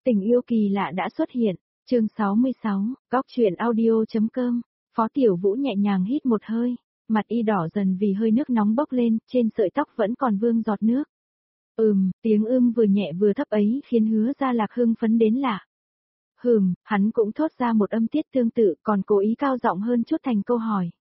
Tình yêu kỳ lạ đã xuất hiện, chương 66, góc truyện audio.com, Phó Tiểu Vũ nhẹ nhàng hít một hơi, mặt y đỏ dần vì hơi nước nóng bốc lên, trên sợi tóc vẫn còn vương giọt nước. Tiếng vừa nhẹ vừa thấp ấy khiến Hứa Gia Lạc hưng phấn đến lạ. Hắn cũng thốt ra một âm tiết tương tự còn cố ý cao giọng hơn chút thành câu hỏi.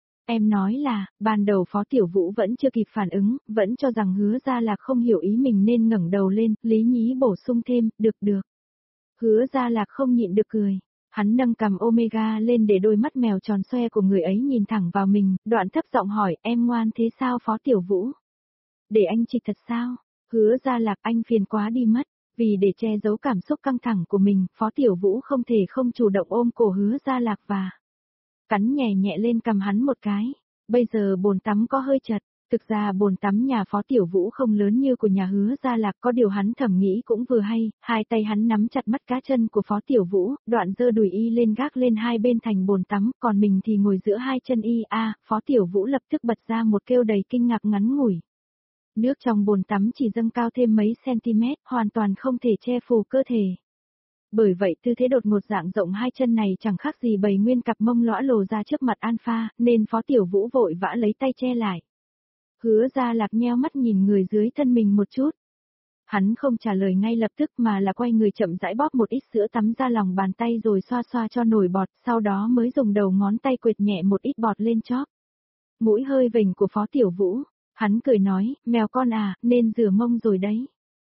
Em nói là, ban đầu Phó Tiểu Vũ vẫn chưa kịp phản ứng, vẫn cho rằng Hứa Gia Lạc không hiểu ý mình nên ngẩng đầu lên, lý nhí bổ sung thêm, được. Hứa Gia Lạc không nhịn được cười. Hắn nâng cằm Omega lên để đôi mắt mèo tròn xoe của người ấy nhìn thẳng vào mình, đoạn thấp giọng hỏi, em ngoan thế sao Phó Tiểu Vũ? Để anh trịch thật sao? Hứa Gia Lạc, anh phiền quá đi mất. Vì để che giấu cảm xúc căng thẳng của mình, Phó Tiểu Vũ không thể không chủ động ôm cổ Hứa Gia Lạc và cắn nhẹ nhẹ lên cằm hắn một cái. Bây giờ bồn tắm có hơi chật. Thực ra bồn tắm nhà Phó Tiểu Vũ không lớn như của nhà Hứa Gia Lạc, có điều hắn thầm nghĩ cũng vừa hay, hai tay hắn nắm chặt mắt cá chân của Phó Tiểu Vũ, đoạn giơ đùi y lên gác lên hai bên thành bồn tắm, còn mình thì ngồi giữa hai chân y. Phó Tiểu Vũ lập tức bật ra một kêu đầy kinh ngạc ngắn ngủi. Nước trong bồn tắm chỉ dâng cao thêm mấy cm, hoàn toàn không thể che phủ cơ thể. Bởi vậy tư thế đột ngột dạng rộng hai chân này chẳng khác gì bày nguyên cặp mông lõa lồ ra trước mặt Alpha, nên Phó Tiểu Vũ vội vã lấy tay che lại. Hứa Gia Lạc nheo mắt nhìn người dưới thân mình một chút. Hắn không trả lời ngay lập tức mà là quay người chậm rãi bóp một ít sữa tắm ra lòng bàn tay rồi xoa xoa cho nổi bọt, sau đó mới dùng đầu ngón tay quệt nhẹ một ít bọt lên chóp. Mũi hơi vểnh của Phó Tiểu Vũ, hắn cười nói, mèo con à, nên rửa mông rồi đấy.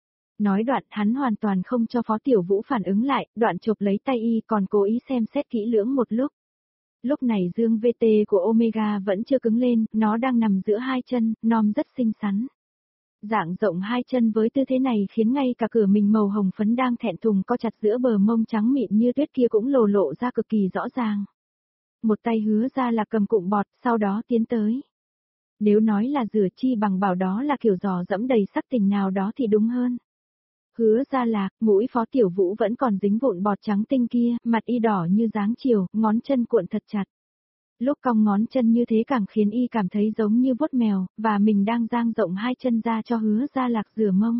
Nói đoạn hắn hoàn toàn không cho Phó Tiểu Vũ phản ứng lại, đoạn chộp lấy tay y còn cố ý xem xét kỹ lưỡng một lúc. Lúc này dương VT của Omega vẫn chưa cứng lên, nó đang nằm giữa hai chân, non rất xinh xắn. Dạng rộng hai chân với tư thế này khiến ngay cả cửa mình màu hồng phấn đang thẹn thùng co chặt giữa bờ mông trắng mịn như tuyết kia cũng lộ ra cực kỳ rõ ràng. Một tay Hứa Gia Lạc cầm cụm bọt, sau đó tiến tới. Nếu nói là rửa chi bằng bảo đó là kiểu dò dẫm đầy sắc tình nào đó thì đúng hơn. Hứa Gia Lạc, mũi Phó Tiểu Vũ vẫn còn dính vụn bọt trắng tinh kia, mặt y đỏ như dáng chiều, ngón chân cuộn thật chặt. Lúc cong ngón chân như thế càng khiến y cảm thấy giống như vuốt mèo, và mình đang dang rộng hai chân ra cho Hứa Gia Lạc rửa mông.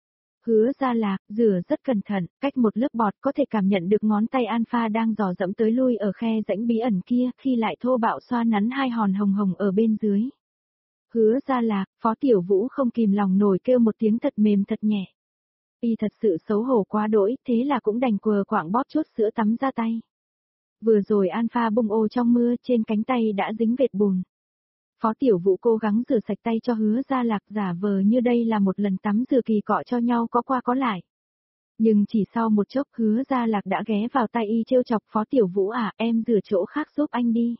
Hứa Gia Lạc, rửa rất cẩn thận, cách một lớp bọt có thể cảm nhận được ngón tay Alpha đang dò dẫm tới lui ở khe rãnh bí ẩn kia, khi lại thô bạo xoa nắn hai hòn hồng hồng ở bên dưới. Hứa Gia Lạc, Phó Tiểu Vũ không kìm lòng nổi kêu một tiếng thật mềm thật nhẹ. Y thật sự xấu hổ quá đỗi, thế là cũng đành quờ quạng bóp chút sữa tắm ra tay. Vừa rồi Alpha bung ô trong mưa, trên cánh tay đã dính vệt bùn. Phó Tiểu Vũ cố gắng rửa sạch tay cho Hứa Gia Lạc, giả vờ như đây là một lần tắm rửa kỳ cọ cho nhau có qua có lại. Nhưng chỉ sau một chốc Hứa Gia Lạc đã ghé vào tay y trêu chọc, Phó Tiểu Vũ à, em rửa chỗ khác giúp anh đi.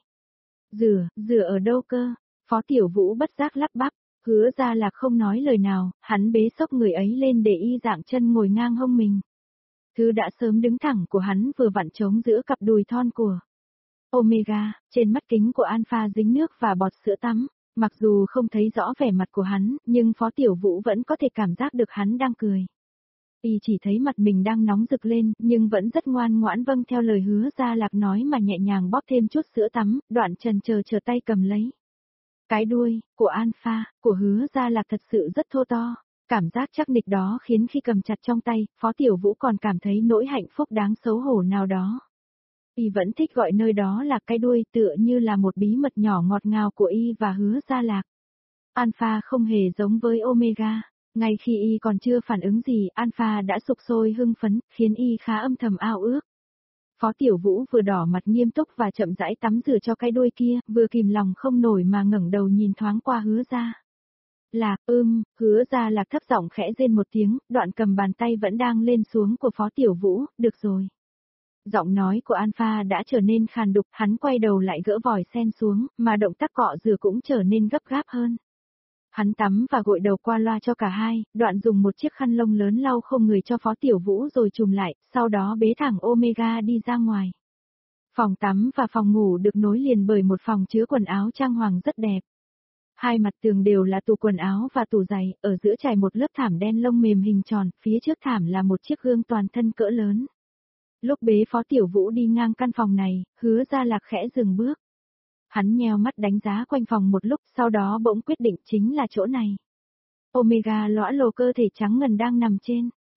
Rửa ở đâu cơ? Phó Tiểu Vũ bất giác lắp bắp. Hứa Gia Lạc không nói lời nào, hắn bế xốc người ấy lên để y dạng chân ngồi ngang hông mình. Thứ đã sớm đứng thẳng của hắn vừa vặn trống giữa cặp đùi thon của Omega, trên mắt kính của Alpha dính nước và bọt sữa tắm. Mặc dù không thấy rõ vẻ mặt của hắn, nhưng Phó Tiểu Vũ vẫn có thể cảm giác được hắn đang cười. Y chỉ thấy mặt mình đang nóng rực lên, nhưng vẫn rất ngoan ngoãn vâng theo lời Hứa Gia Lạc nói mà nhẹ nhàng bóp thêm chút sữa tắm, đoạn chần chờ tay cầm lấy. Cái đuôi của Alpha, của Hứa Gia Lạc thật sự rất thô to. Cảm giác chắc nịch đó khiến khi cầm chặt trong tay, Phó Tiểu Vũ còn cảm thấy nỗi hạnh phúc đáng xấu hổ nào đó. Y vẫn thích gọi nơi đó là cái đuôi, tựa như là một bí mật nhỏ ngọt ngào của Y và Hứa Gia Lạc. Alpha không hề giống với Omega. Ngay khi Y còn chưa phản ứng gì, Alpha đã sục sôi hưng phấn, khiến Y khá âm thầm ao ước. Phó Tiểu Vũ vừa đỏ mặt nghiêm túc và chậm rãi tắm rửa cho cái đuôi kia, vừa kìm lòng không nổi mà ngẩng đầu nhìn thoáng qua Hứa Gia Lạc. Hứa Gia Lạc thấp giọng khẽ rên một tiếng, đoạn cầm bàn tay vẫn đang lên xuống của Phó Tiểu Vũ, được rồi. Giọng nói của Alpha đã trở nên khàn đục, hắn quay đầu lại gỡ vòi sen xuống, mà động tác cọ rửa cũng trở nên gấp gáp hơn. Hắn tắm và gội đầu qua loa cho cả hai, đoạn dùng một chiếc khăn lông lớn lau khô người cho Phó Tiểu Vũ rồi chùm lại, sau đó bế thẳng Omega đi ra ngoài. Phòng tắm và phòng ngủ được nối liền bởi một phòng chứa quần áo trang hoàng rất đẹp. Hai mặt tường đều là tủ quần áo và tủ giày, ở giữa trải một lớp thảm đen lông mềm hình tròn, phía trước thảm là một chiếc gương toàn thân cỡ lớn. Lúc bế Phó Tiểu Vũ đi ngang căn phòng này, Hứa Gia Lạc khẽ dừng bước. Hắn nheo mắt đánh giá quanh phòng một lúc, sau đó bỗng quyết định chính là chỗ này. Omega lõa lồ cơ thể trắng ngần đang nằm trên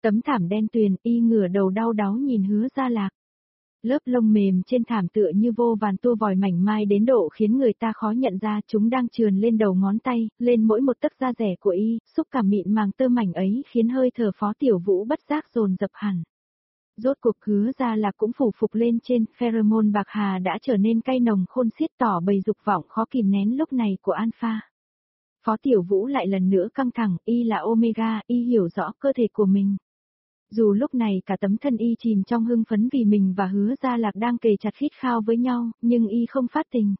Tấm thảm đen tuyền, y ngửa đầu đau đáu nhìn Hứa Gia Lạc. Lớp lông mềm trên thảm tựa như vô vàn tua vòi mảnh mai đến độ khiến người ta khó nhận ra chúng đang trườn lên đầu ngón tay, lên mỗi một tấc da rẻ của y, xúc cảm mịn màng tơ mảnh ấy khiến hơi thở Phó Tiểu Vũ bất giác dồn dập hẳn. Rốt cuộc Hứa Gia Lạc cũng phủ phục lên trên, pheromone bạc hà đã trở nên cay nồng khôn xiết tỏ bày dục vọng khó kìm nén lúc này của Alpha. Phó Tiểu Vũ lại lần nữa căng thẳng, y là Omega, y hiểu rõ cơ thể của mình. Dù lúc này cả tấm thân y chìm trong hưng phấn vì mình và Hứa Gia Lạc đang kề chặt khít khao với nhau, nhưng y không phát tình.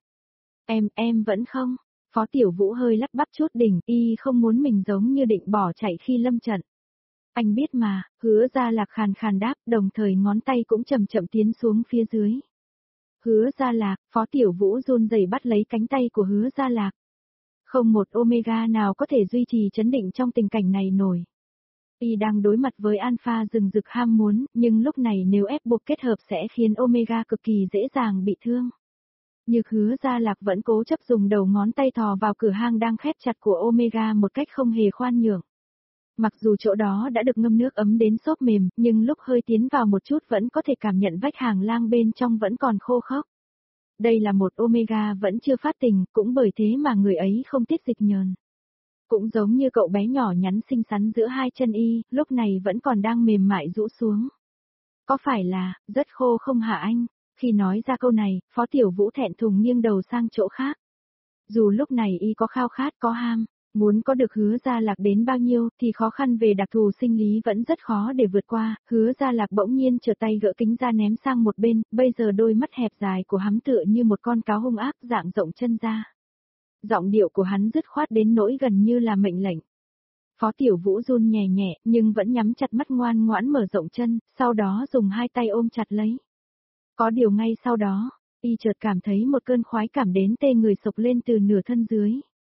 Em vẫn không. Phó Tiểu Vũ hơi lắp bắp chút đỉnh, y không muốn mình giống như định bỏ chạy khi lâm trận. Anh biết mà, Hứa Gia Lạc khàn khàn đáp, đồng thời ngón tay cũng chậm chậm tiến xuống phía dưới. Hứa Gia Lạc, Phó Tiểu Vũ run rẩy bắt lấy cánh tay của Hứa Gia Lạc. Không một Omega nào có thể duy trì chấn định trong tình cảnh này nổi. Y đang đối mặt với Alpha rừng rực ham muốn, nhưng lúc này nếu ép buộc kết hợp sẽ khiến Omega cực kỳ dễ dàng bị thương. Nhưng Hứa Gia Lạc vẫn cố chấp dùng đầu ngón tay thò vào cửa hang đang khép chặt của Omega một cách không hề khoan nhượng. Mặc dù chỗ đó đã được ngâm nước ấm đến xốp mềm, nhưng lúc hơi tiến vào một chút vẫn có thể cảm nhận vách hàng lang bên trong vẫn còn khô khốc. Đây là một Omega vẫn chưa phát tình, cũng bởi thế mà người ấy không tiết dịch nhờn. Cũng giống như cậu bé nhỏ nhắn xinh xắn giữa hai chân y, lúc này vẫn còn đang mềm mại rũ xuống. Có phải là, rất khô không hả anh? Khi nói ra câu này, Phó Tiểu Vũ thẹn thùng nghiêng đầu sang chỗ khác. Dù lúc này y có khao khát có ham, muốn có được Hứa Gia Lạc đến bao nhiêu thì khó khăn về đặc thù sinh lý vẫn rất khó để vượt qua. Hứa Gia Lạc bỗng nhiên trở tay gỡ kính ra ném sang một bên, bây giờ đôi mắt hẹp dài của hắn tựa như một con cáo hung ác dạng rộng chân ra. Giọng điệu của hắn dứt khoát đến nỗi gần như là mệnh lệnh. Phó Tiểu Vũ run nhẹ nhẹ nhưng vẫn nhắm chặt mắt ngoan ngoãn mở rộng chân, sau đó dùng hai tay ôm chặt lấy. Có điều ngay sau đó, y chợt cảm thấy một cơn khoái cảm đến tê người sộc lên từ nửa thân dưới.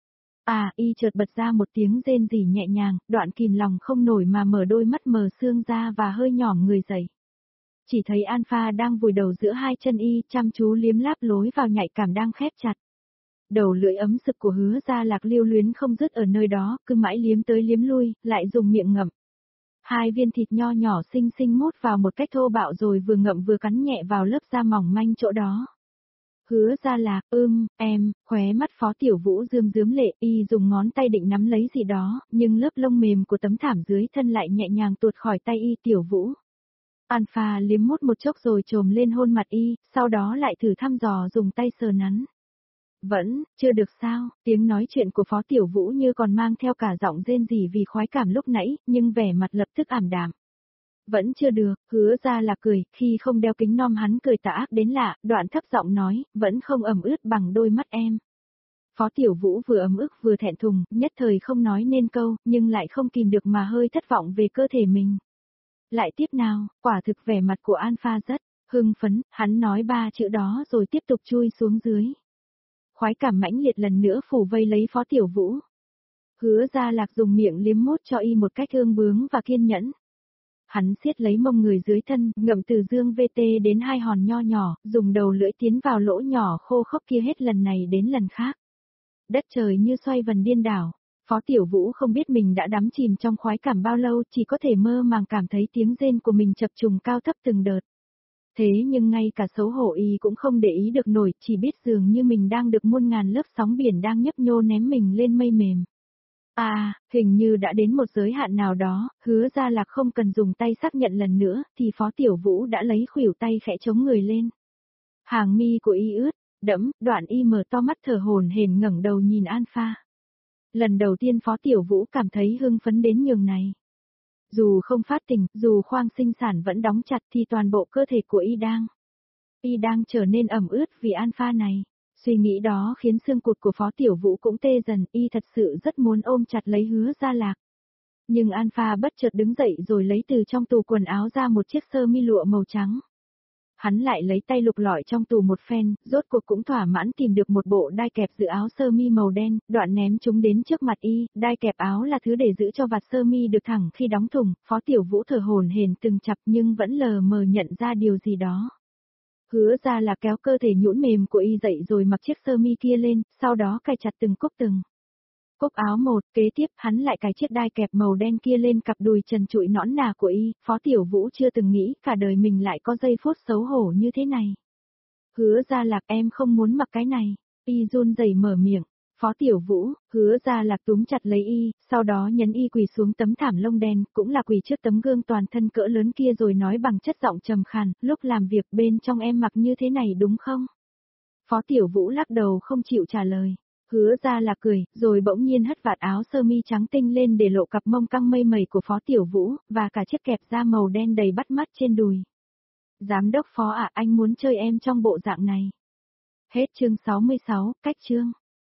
Y chợt bật ra một tiếng rên rỉ nhẹ nhàng, đoạn kìm lòng không nổi mà mở đôi mắt mờ sương ra và hơi nhỏm người dậy. Chỉ thấy Alpha đang vùi đầu giữa hai chân y, chăm chú liếm láp lối vào nhạy cảm đang khép chặt. Đầu lưỡi ấm sực của Hứa Gia Lạc lưu luyến không dứt ở nơi đó, cứ mãi liếm tới liếm lui, lại dùng miệng ngậm. Hai viên thịt nho nhỏ xinh xinh mút vào một cách thô bạo rồi vừa ngậm vừa cắn nhẹ vào lớp da mỏng manh chỗ đó. Hứa Gia Lạc, khóe mắt Phó Tiểu Vũ rơm rớm lệ, y dùng ngón tay định nắm lấy gì đó, nhưng lớp lông mềm của tấm thảm dưới thân lại nhẹ nhàng tuột khỏi tay y. Tiểu Vũ. Alpha liếm mút một chốc rồi trồm lên hôn mặt y, sau đó lại thử thăm dò dùng tay sờ nắn. Vẫn, chưa được sao, tiếng nói chuyện của Phó Tiểu Vũ như còn mang theo cả giọng rên rỉ vì khoái cảm lúc nãy, nhưng vẻ mặt lập tức ảm đạm. Vẫn chưa được, Hứa Gia Lạc cười, khi không đeo kính nom hắn cười tà ác đến lạ, đoạn thấp giọng nói, vẫn không ẩm ướt bằng đôi mắt em. Phó Tiểu Vũ vừa ấm ức vừa thẹn thùng, nhất thời không nói nên câu, nhưng lại không kìm được mà hơi thất vọng về cơ thể mình. Lại tiếp nào, quả thực vẻ mặt của Alpha rất hưng phấn, hắn nói 3 chữ đó rồi tiếp tục chui xuống dưới. Khoái cảm mãnh liệt lần nữa phủ vây lấy Phó Tiểu Vũ. Hứa Gia Lạc dùng miệng liếm mốt cho y một cách ương bướng và kiên nhẫn. Hắn siết lấy mông người dưới thân, ngậm từ dương VT đến hai hòn nho nhỏ, dùng đầu lưỡi tiến vào lỗ nhỏ khô khốc kia hết lần này đến lần khác. Đất trời như xoay vần điên đảo. Phó Tiểu Vũ không biết mình đã đắm chìm trong khoái cảm bao lâu, chỉ có thể mơ màng cảm thấy tiếng rên của mình chập trùng cao thấp từng đợt. Thế nhưng ngay cả xấu hổ y cũng không để ý được nổi, chỉ biết dường như mình đang được muôn ngàn lớp sóng biển đang nhấp nhô ném mình lên mây mềm. Hình như đã đến một giới hạn nào đó, Hứa Gia Lạc không cần dùng tay xác nhận lần nữa, thì Phó Tiểu Vũ đã lấy khuỷu tay khẽ chống người lên. Hàng mi của y ướt, đẫm, đoạn y mở to mắt thở hổn hển ngẩng đầu nhìn Alpha. Lần đầu tiên Phó Tiểu Vũ cảm thấy hưng phấn đến nhường này. Dù không phát tình, dù khoang sinh sản vẫn đóng chặt thì toàn bộ cơ thể của y đang trở nên ẩm ướt vì Alpha này. Suy nghĩ đó khiến xương cụt của Phó Tiểu Vũ cũng tê dần, y thật sự rất muốn ôm chặt lấy Hứa Gia Lạc. Nhưng Alpha bất chợt đứng dậy rồi lấy từ trong tủ quần áo ra một chiếc sơ mi lụa màu trắng. Hắn lại lấy tay lục lọi trong tủ một phen, rốt cuộc cũng thỏa mãn tìm được một bộ đai kẹp giữ áo sơ mi màu đen, đoạn ném chúng đến trước mặt y. Đai kẹp áo là thứ để giữ cho vạt sơ mi được thẳng khi đóng thùng. Phó Tiểu Vũ thở hổn hển từng chập nhưng vẫn lờ mờ nhận ra điều gì đó. Hứa Gia Lạc kéo cơ thể nhũn mềm của y dậy rồi mặc chiếc sơ mi kia lên, sau đó cài chặt từng cúc từng. Cúc áo một, kế tiếp hắn lại cài chiếc đai kẹp màu đen kia lên cặp đùi trần trụi nõn nà của y, Phó Tiểu Vũ chưa từng nghĩ cả đời mình lại có giây phút xấu hổ như thế này. Hứa Gia Lạc em không muốn mặc cái này, y run rẩy mở miệng. Phó Tiểu Vũ, Hứa Gia Lạc túm chặt lấy y, sau đó nhấn y quỳ xuống tấm thảm lông đen, cũng là quỳ trước tấm gương toàn thân cỡ lớn kia rồi nói bằng chất giọng trầm khàn, lúc làm việc bên trong em mặc như thế này đúng không? Phó Tiểu Vũ lắc đầu không chịu trả lời. Hứa Gia Lạc cười, rồi bỗng nhiên hất vạt áo sơ mi trắng tinh lên để lộ cặp mông căng mây mẩy của Phó Tiểu Vũ, và cả chiếc kẹp da màu đen đầy bắt mắt trên đùi. Giám đốc Phó ạ, anh muốn chơi em trong bộ dạng này. Hết chương 66, cách chương.